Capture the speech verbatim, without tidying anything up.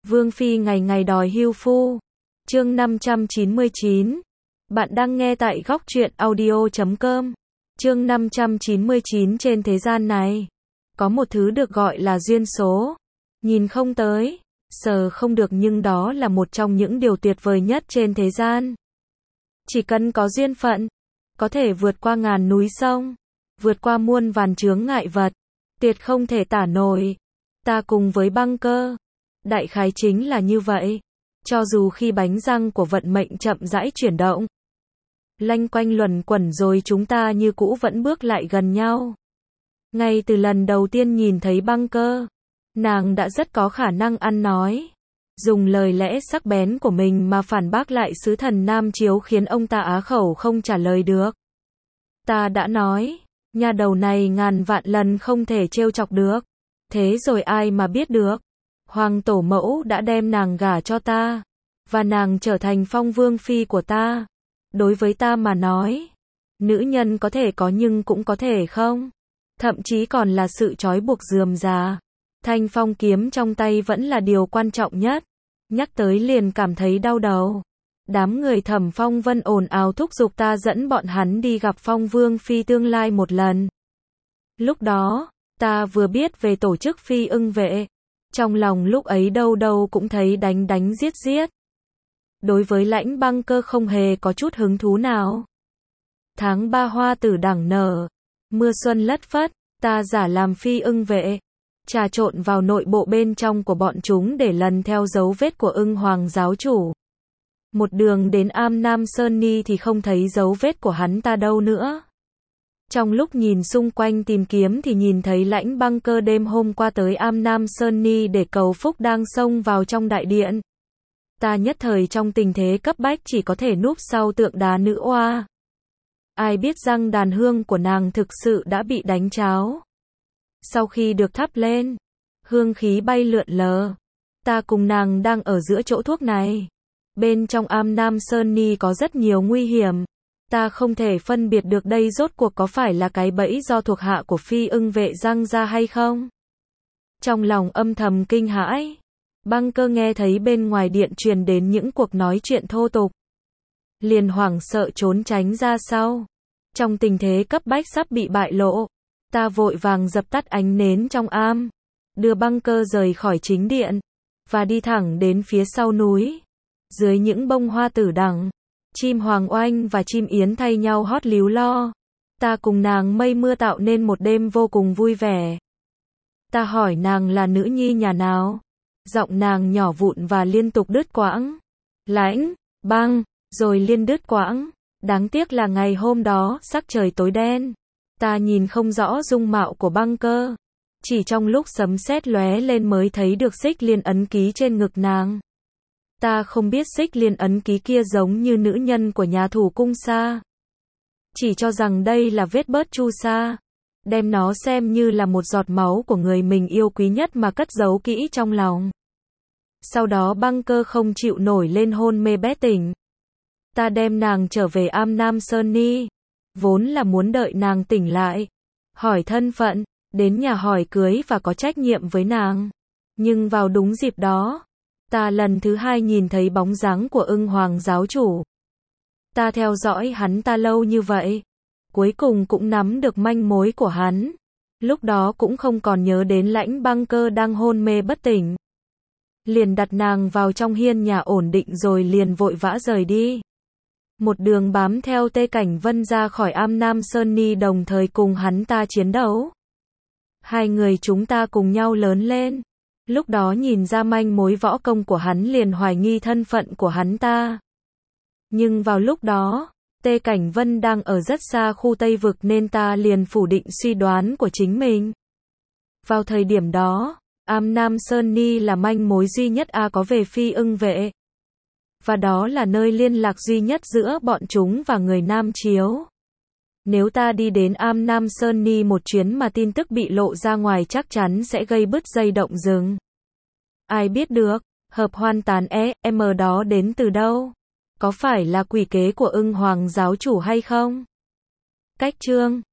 Vương Phi ngày ngày đòi hưu phu. Chương năm trăm chín mươi chín. Bạn đang nghe tại góc truyện audio chấm com. Chương năm trăm chín mươi chín. Trên thế gian này, có một thứ được gọi là duyên số. Nhìn không tới, sờ không được, nhưng đó là một trong những điều tuyệt vời nhất trên thế gian. Chỉ cần có duyên phận, có thể vượt qua ngàn núi sông, vượt qua muôn vàn chướng ngại vật, tuyệt không thể tả nổi. Ta cùng với Băng Cơ, đại khái chính là như vậy. Cho dù khi bánh răng của vận mệnh chậm rãi chuyển động, lanh quanh luẩn quẩn, rồi chúng ta như cũ vẫn bước lại gần nhau. Ngay từ lần đầu tiên nhìn thấy Băng Cơ, nàng đã rất có khả năng ăn nói, dùng lời lẽ sắc bén của mình mà phản bác lại sứ thần Nam Chiếu, khiến ông ta á khẩu không trả lời được. Ta đã nói, nhà đầu này ngàn vạn lần không thể trêu chọc được. Thế rồi ai mà biết được, Hoàng tổ mẫu đã đem nàng gả cho ta, và nàng trở thành Phong Vương Phi của ta. Đối với ta mà nói, nữ nhân có thể có nhưng cũng có thể không. Thậm chí còn là sự trói buộc rườm rà. Thanh phong kiếm trong tay vẫn là điều quan trọng nhất. Nhắc tới liền cảm thấy đau đầu. Đám người Thẩm Phong Vân ồn ào thúc giục ta dẫn bọn hắn đi gặp Phong Vương Phi tương lai một lần. Lúc đó, ta vừa biết về tổ chức Phi Ưng Vệ. Trong lòng lúc ấy đâu đâu cũng thấy đánh đánh giết giết. Đối với Lãnh Băng Cơ không hề có chút hứng thú nào. Tháng ba hoa tử đẳng nở, mưa xuân lất phất, ta giả làm Phi Ưng Vệ, trà trộn vào nội bộ bên trong của bọn chúng để lần theo dấu vết của Ưng Hoàng giáo chủ. Một đường đến Am Nam Sơn Ni thì không thấy dấu vết của hắn ta đâu nữa. Trong lúc nhìn xung quanh tìm kiếm thì nhìn thấy Lãnh Băng Cơ đêm hôm qua tới Am Nam Sơn Ni để cầu phúc đang xông vào trong đại điện. Ta nhất thời trong tình thế cấp bách chỉ có thể núp sau tượng đá nữ oa. Ai biết rằng đàn hương của nàng thực sự đã bị đánh cháo. Sau khi được thắp lên, hương khí bay lượn lờ. Ta cùng nàng đang ở giữa chỗ thuốc này. Bên trong Am Nam Sơn Ni có rất nhiều nguy hiểm. Ta không thể phân biệt được đây rốt cuộc có phải là cái bẫy do thuộc hạ của Phi Ưng Vệ răng ra hay không. Trong lòng âm thầm kinh hãi, Băng Cơ nghe thấy bên ngoài điện truyền đến những cuộc nói chuyện thô tục, liền hoảng sợ trốn tránh ra sau. Trong tình thế cấp bách sắp bị bại lộ, ta vội vàng dập tắt ánh nến trong am, đưa Băng Cơ rời khỏi chính điện, và đi thẳng đến phía sau núi. Dưới những bông hoa tử đằng, chim hoàng oanh và chim yến thay nhau hót líu lo. Ta cùng nàng mây mưa tạo nên một đêm vô cùng vui vẻ. Ta hỏi nàng là nữ nhi nhà nào. Giọng nàng nhỏ vụn và liên tục đứt quãng. Lãnh, Băng, rồi liên đứt quãng. Đáng tiếc là ngày hôm đó sắc trời tối đen, ta nhìn không rõ dung mạo của Băng Cơ. Chỉ trong lúc sấm sét lóe lên mới thấy được xích liên ấn ký trên ngực nàng. Ta không biết xích liên ấn ký kia giống như nữ nhân của nhà thủ cung Sa, chỉ cho rằng đây là vết bớt chu sa, đem nó xem như là một giọt máu của người mình yêu quý nhất mà cất giấu kỹ trong lòng. Sau đó Băng Cơ không chịu nổi lên hôn mê bét tỉnh. Ta đem nàng trở về Am Nam Sơn Ni, vốn là muốn đợi nàng tỉnh lại, hỏi thân phận, đến nhà hỏi cưới và có trách nhiệm với nàng. Nhưng vào đúng dịp đó, ta lần thứ hai nhìn thấy bóng dáng của Ưng Hoàng giáo chủ. Ta theo dõi hắn ta lâu như vậy, cuối cùng cũng nắm được manh mối của hắn. Lúc đó cũng không còn nhớ đến Lãnh Băng Cơ đang hôn mê bất tỉnh. Liền đặt nàng vào trong hiên nhà ổn định rồi liền vội vã rời đi. Một đường bám theo Tê Cảnh Vân ra khỏi Am Nam Sơn Ni, đồng thời cùng hắn ta chiến đấu. Hai người chúng ta cùng nhau lớn lên. Lúc đó nhìn ra manh mối võ công của hắn liền hoài nghi thân phận của hắn ta. Nhưng vào lúc đó, Tê Cảnh Vân đang ở rất xa khu Tây Vực nên ta liền phủ định suy đoán của chính mình. Vào thời điểm đó, Am Nam Sơn Ni là manh mối duy nhất A có về Phi Ưng Vệ. Và đó là nơi liên lạc duy nhất giữa bọn chúng và người Nam Chiếu. Nếu ta đi đến Am Nam Sơn Ni một chuyến mà tin tức bị lộ ra ngoài chắc chắn sẽ gây bứt dây động rừng. Ai biết được, hợp hoan tán e, em đó đến từ đâu? Có phải là quỷ kế của Ưng Hoàng giáo chủ hay không? Cách chương